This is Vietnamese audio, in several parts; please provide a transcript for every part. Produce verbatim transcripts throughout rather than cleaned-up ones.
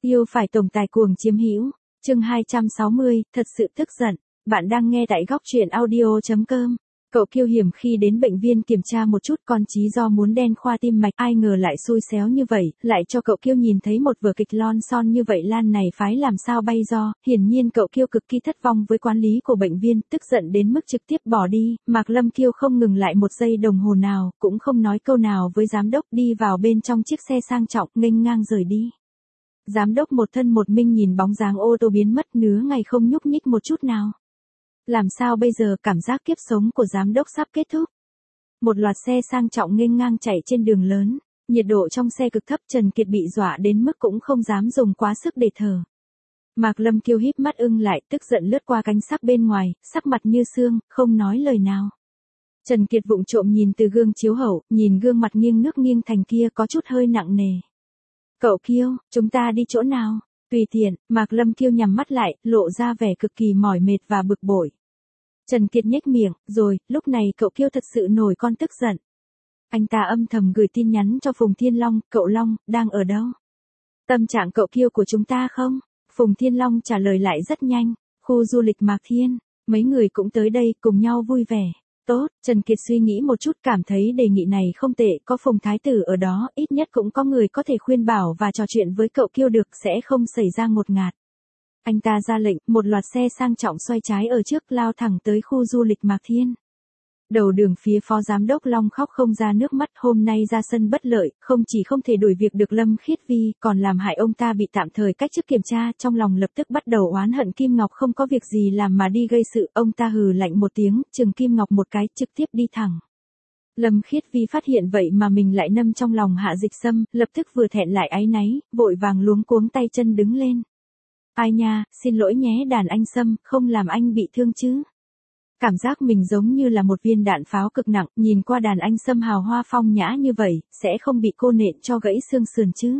Yêu phải tổng tài cuồng chiếm hữu. Chương hai trăm sáu mươi, thật sự tức giận. Bạn đang nghe tại góc truyện audio chấm com. Cậu Kiêu hiểm khi đến bệnh viện kiểm tra một chút con trí do muốn đen khoa tim mạch, ai ngờ lại xui xéo như vậy, lại cho cậu Kiêu nhìn thấy một vở kịch lon son như vậy, Lan này phái làm sao bay do. Hiển nhiên cậu Kiêu cực kỳ thất vọng với quản lý của bệnh viện, tức giận đến mức trực tiếp bỏ đi. Mạc Lâm Kiêu không ngừng lại một giây đồng hồ nào, cũng không nói câu nào với giám đốc, đi vào bên trong chiếc xe sang trọng, nghênh ngang rời đi. Giám đốc một thân một mình nhìn bóng dáng ô tô biến mất, nửa ngày không nhúc nhích một chút nào. Làm sao bây giờ, cảm giác kiếp sống của giám đốc sắp kết thúc. Một loạt xe sang trọng nghênh ngang chạy trên đường lớn, nhiệt độ trong xe cực thấp, Trần Kiệt bị dọa đến mức cũng không dám dùng quá sức để thở. Mạc Lâm Kiêu híp mắt ưng lại, tức giận lướt qua cánh sắc bên ngoài, sắc mặt như xương, không nói lời nào. Trần Kiệt vụng trộm nhìn từ gương chiếu hậu, nhìn gương mặt nghiêng nước nghiêng thành kia có chút hơi nặng nề. Cậu Kiêu, chúng ta đi chỗ nào? Tùy tiện. Mạc Lâm Kiêu nhắm mắt lại, lộ ra vẻ cực kỳ mỏi mệt và bực bội. Trần Kiệt nhếch miệng, rồi, lúc này cậu Kiêu thật sự nổi con tức giận. Anh ta âm thầm gửi tin nhắn cho Phùng Thiên Long, cậu Long, đang ở đâu? Tâm trạng cậu Kiêu của chúng ta không? Phùng Thiên Long trả lời lại rất nhanh, khu du lịch Mạc Thiên, mấy người cũng tới đây, cùng nhau vui vẻ. Tốt, Trần Kiệt suy nghĩ một chút, cảm thấy đề nghị này không tệ, có Phùng Thái Tử ở đó, ít nhất cũng có người có thể khuyên bảo và trò chuyện với cậu Kiêu được, sẽ không xảy ra ngột ngạt. Anh ta ra lệnh, một loạt xe sang trọng xoay trái ở trước, lao thẳng tới khu du lịch Mạc Thiên. Đầu đường phía phó giám đốc Long khóc không ra nước mắt, hôm nay ra sân bất lợi, không chỉ không thể đuổi việc được Lâm Khiết Vi, còn làm hại ông ta bị tạm thời cách chức kiểm tra, trong lòng lập tức bắt đầu oán hận Kim Ngọc không có việc gì làm mà đi gây sự, ông ta hừ lạnh một tiếng, chừng Kim Ngọc một cái, trực tiếp đi thẳng. Lâm Khiết Vi phát hiện vậy mà mình lại nâm trong lòng Hạ Dịch Sâm, lập tức vừa thẹn lại áy náy, vội vàng luống cuống tay chân đứng lên. Ai nha, xin lỗi nhé đàn anh Sâm, không làm anh bị thương chứ. Cảm giác mình giống như là một viên đạn pháo cực nặng, nhìn qua đàn anh Sâm hào hoa phong nhã như vậy, sẽ không bị cô nện cho gãy xương sườn chứ.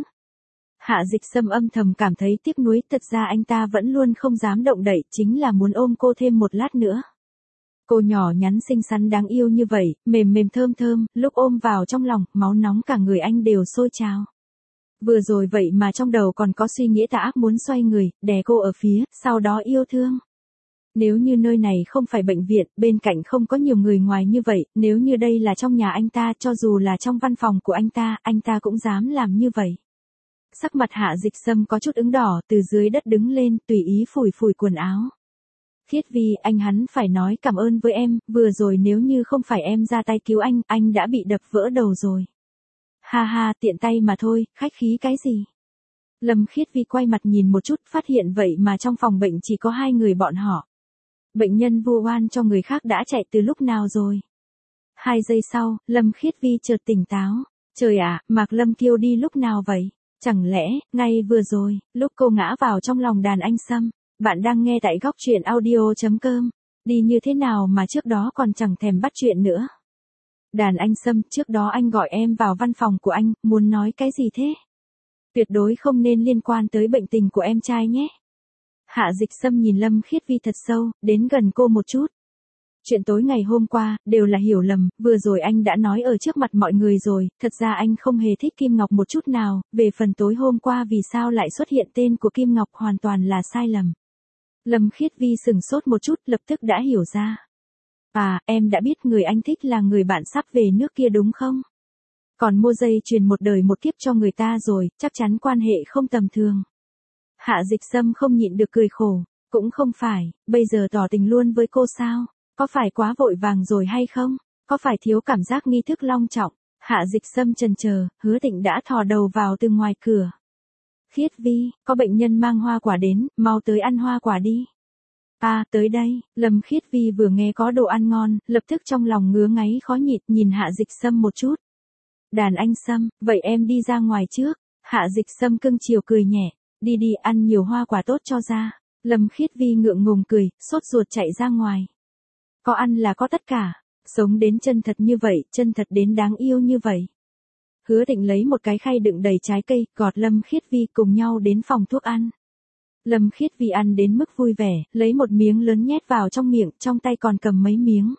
Hạ Dịch Sâm âm thầm cảm thấy tiếc nuối, thật ra anh ta vẫn luôn không dám động đậy, chính là muốn ôm cô thêm một lát nữa. Cô nhỏ nhắn xinh xắn đáng yêu như vậy, mềm mềm thơm thơm, lúc ôm vào trong lòng, máu nóng cả người anh đều sôi trào. Vừa rồi vậy mà trong đầu còn có suy nghĩ tà ác muốn xoay người, đè cô ở phía, sau đó yêu thương. Nếu như nơi này không phải bệnh viện, bên cạnh không có nhiều người ngoài như vậy, nếu như đây là trong nhà anh ta, cho dù là trong văn phòng của anh ta, anh ta cũng dám làm như vậy. Sắc mặt Hạ Dịch Sâm có chút ửng đỏ, từ dưới đất đứng lên, tùy ý phủi phủi quần áo. Khiết Vi, anh hắn phải nói cảm ơn với em, vừa rồi nếu như không phải em ra tay cứu anh, anh đã bị đập vỡ đầu rồi. Ha ha, tiện tay mà thôi, khách khí cái gì. Lâm Khiết Vi quay mặt nhìn một chút, phát hiện vậy mà trong phòng bệnh chỉ có hai người bọn họ. Bệnh nhân vu oan cho người khác đã chạy từ lúc nào rồi. Hai giây sau, Lâm Khiết Vi chợt tỉnh táo. Trời ạ, Mạc Lâm Kiêu đi lúc nào vậy? Chẳng lẽ, ngay vừa rồi, lúc cô ngã vào trong lòng đàn anh Sâm. Bạn đang nghe tại góc truyện audio chấm com. Đi như thế nào mà trước đó còn chẳng thèm bắt chuyện nữa. Đàn anh Sâm, trước đó anh gọi em vào văn phòng của anh, muốn nói cái gì thế? Tuyệt đối không nên liên quan tới bệnh tình của em trai nhé. Hạ Dịch Sâm nhìn Lâm Khiết Vi thật sâu, đến gần cô một chút. Chuyện tối ngày hôm qua, đều là hiểu lầm, vừa rồi anh đã nói ở trước mặt mọi người rồi, thật ra anh không hề thích Kim Ngọc một chút nào, về phần tối hôm qua vì sao lại xuất hiện tên của Kim Ngọc hoàn toàn là sai lầm. Lâm Khiết Vi sừng sốt một chút, lập tức đã hiểu ra. À, em đã biết người anh thích là người bạn sắp về nước kia đúng không? Còn mua dây chuyền một đời một kiếp cho người ta rồi, chắc chắn quan hệ không tầm thường. Hạ Dịch Sâm không nhịn được cười khổ, cũng không phải, bây giờ tỏ tình luôn với cô sao? Có phải quá vội vàng rồi hay không? Có phải thiếu cảm giác nghi thức long trọng? Hạ Dịch Sâm chần chờ, Hứa Tịnh đã thò đầu vào từ ngoài cửa. Khiết Vi, có bệnh nhân mang hoa quả đến, mau tới ăn hoa quả đi. À, tới đây, Lâm Khiết Vi vừa nghe có đồ ăn ngon, lập tức trong lòng ngứa ngáy khó nhịn, nhìn Hạ Dịch Sâm một chút. Đàn anh Sâm, vậy em đi ra ngoài trước. Hạ Dịch Sâm cưng chiều cười nhẹ, đi đi ăn nhiều hoa quả tốt cho ra. Lâm Khiết Vi ngượng ngùng cười, sốt ruột chạy ra ngoài. Có ăn là có tất cả, sống đến chân thật như vậy, chân thật đến đáng yêu như vậy. Hứa Tịnh lấy một cái khay đựng đầy trái cây, gọt Lâm Khiết Vi cùng nhau đến phòng thuốc ăn. Lâm Khiết Vi ăn đến mức vui vẻ, lấy một miếng lớn nhét vào trong miệng, trong tay còn cầm mấy miếng.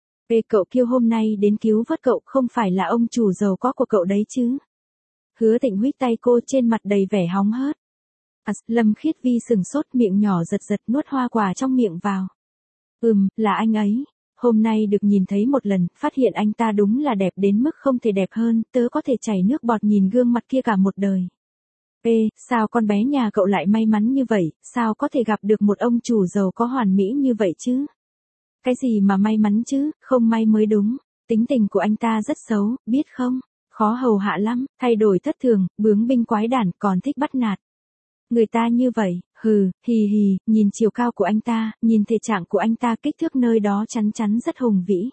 Ê cậu Kiêu hôm nay đến cứu vớt cậu, không phải là ông chủ giàu có của cậu đấy chứ. Hứa Tịnh huých tay cô, trên mặt đầy vẻ hóng hớt. À, Lâm Khiết Vi sừng sốt, miệng nhỏ giật giật nuốt hoa quả trong miệng vào. Ừm, là anh ấy. Hôm nay được nhìn thấy một lần, phát hiện anh ta đúng là đẹp đến mức không thể đẹp hơn, tớ có thể chảy nước bọt nhìn gương mặt kia cả một đời. Ê, sao con bé nhà cậu lại may mắn như vậy, sao có thể gặp được một ông chủ giàu có hoàn mỹ như vậy chứ? Cái gì mà may mắn chứ, không may mới đúng. Tính tình của anh ta rất xấu, biết không? Khó hầu hạ lắm, thay đổi thất thường, bướng binh quái đản, còn thích bắt nạt. Người ta như vậy, hừ, hì hì, nhìn chiều cao của anh ta, nhìn thể trạng của anh ta, kích thước nơi đó chắn chắn rất hùng vĩ.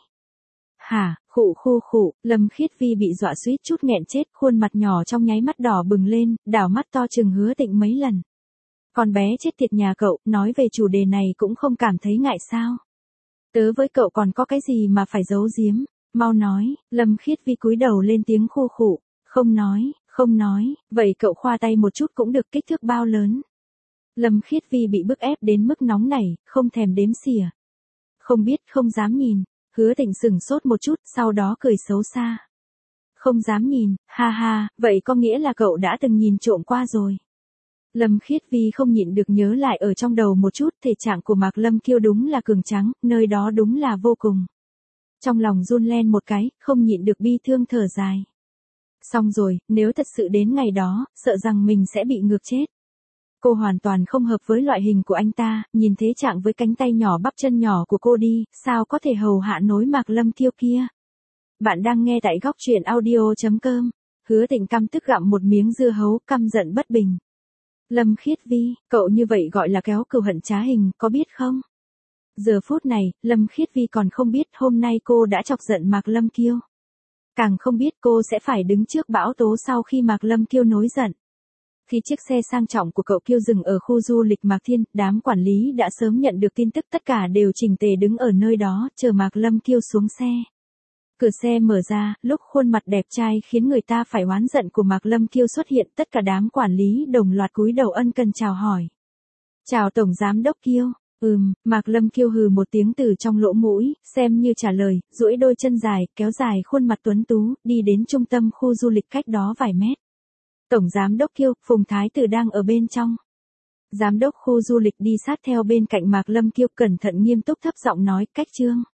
Hả, khụ khụ khụ, Lâm Khiết Vi bị dọa suýt chút nghẹn chết, khuôn mặt nhỏ trong nháy mắt đỏ bừng lên, đảo mắt to chừng Hứa Tịnh mấy lần. Con bé chết tiệt nhà cậu, nói về chủ đề này cũng không cảm thấy ngại sao? Tớ với cậu còn có cái gì mà phải giấu giếm, mau nói. Lâm Khiết Vi cúi đầu lên tiếng khô khụ, không nói, không nói, vậy cậu khoa tay một chút cũng được, kích thước bao lớn. Lâm Khiết Vi bị bức ép đến mức nóng nảy, không thèm đếm xỉa. Không biết, không dám nhìn. Hứa Tịnh sửng sốt một chút, sau đó cười xấu xa. Không dám nhìn, ha ha, vậy có nghĩa là cậu đã từng nhìn trộm qua rồi. Lâm Khiết Vi không nhịn được nhớ lại ở trong đầu một chút, thể trạng của Mạc Lâm Kiêu đúng là cường tráng, nơi đó đúng là vô cùng. Trong lòng run lên một cái, không nhịn được bi thương thở dài. Xong rồi, nếu thật sự đến ngày đó, sợ rằng mình sẽ bị ngược chết. Cô hoàn toàn không hợp với loại hình của anh ta, nhìn thế trạng với cánh tay nhỏ bắp chân nhỏ của cô đi, sao có thể hầu hạ nối Mạc Lâm Kiêu kia. Bạn đang nghe tại góc truyện audio chấm com. Hứa Tịnh căm tức gặm một miếng dưa hấu, căm giận bất bình. Lâm Khiết Vi, cậu như vậy gọi là kéo cừu hận trá hình, có biết không? Giờ phút này, Lâm Khiết Vi còn không biết hôm nay cô đã chọc giận Mạc Lâm Kiêu. Càng không biết cô sẽ phải đứng trước bão tố sau khi Mạc Lâm Kiêu nổi giận. Khi chiếc xe sang trọng của cậu Kiêu dừng ở khu du lịch Mạc Thiên, đám quản lý đã sớm nhận được tin tức, tất cả đều chỉnh tề đứng ở nơi đó, chờ Mạc Lâm Kiêu xuống xe. Cửa xe mở ra, lúc khuôn mặt đẹp trai khiến người ta phải oán giận của Mạc Lâm Kiêu xuất hiện, tất cả đám quản lý đồng loạt cúi đầu ân cần chào hỏi. Chào Tổng Giám Đốc Kiêu. Ừm, Mạc Lâm Kiêu hừ một tiếng từ trong lỗ mũi, xem như trả lời, duỗi đôi chân dài, kéo dài khuôn mặt tuấn tú, đi đến trung tâm khu du lịch cách đó vài mét. Tổng Giám Đốc Kiêu, Phùng Thái Tử đang ở bên trong. Giám đốc khu du lịch đi sát theo bên cạnh Mạc Lâm Kiêu, cẩn thận nghiêm túc thấp giọng nói, cách trương.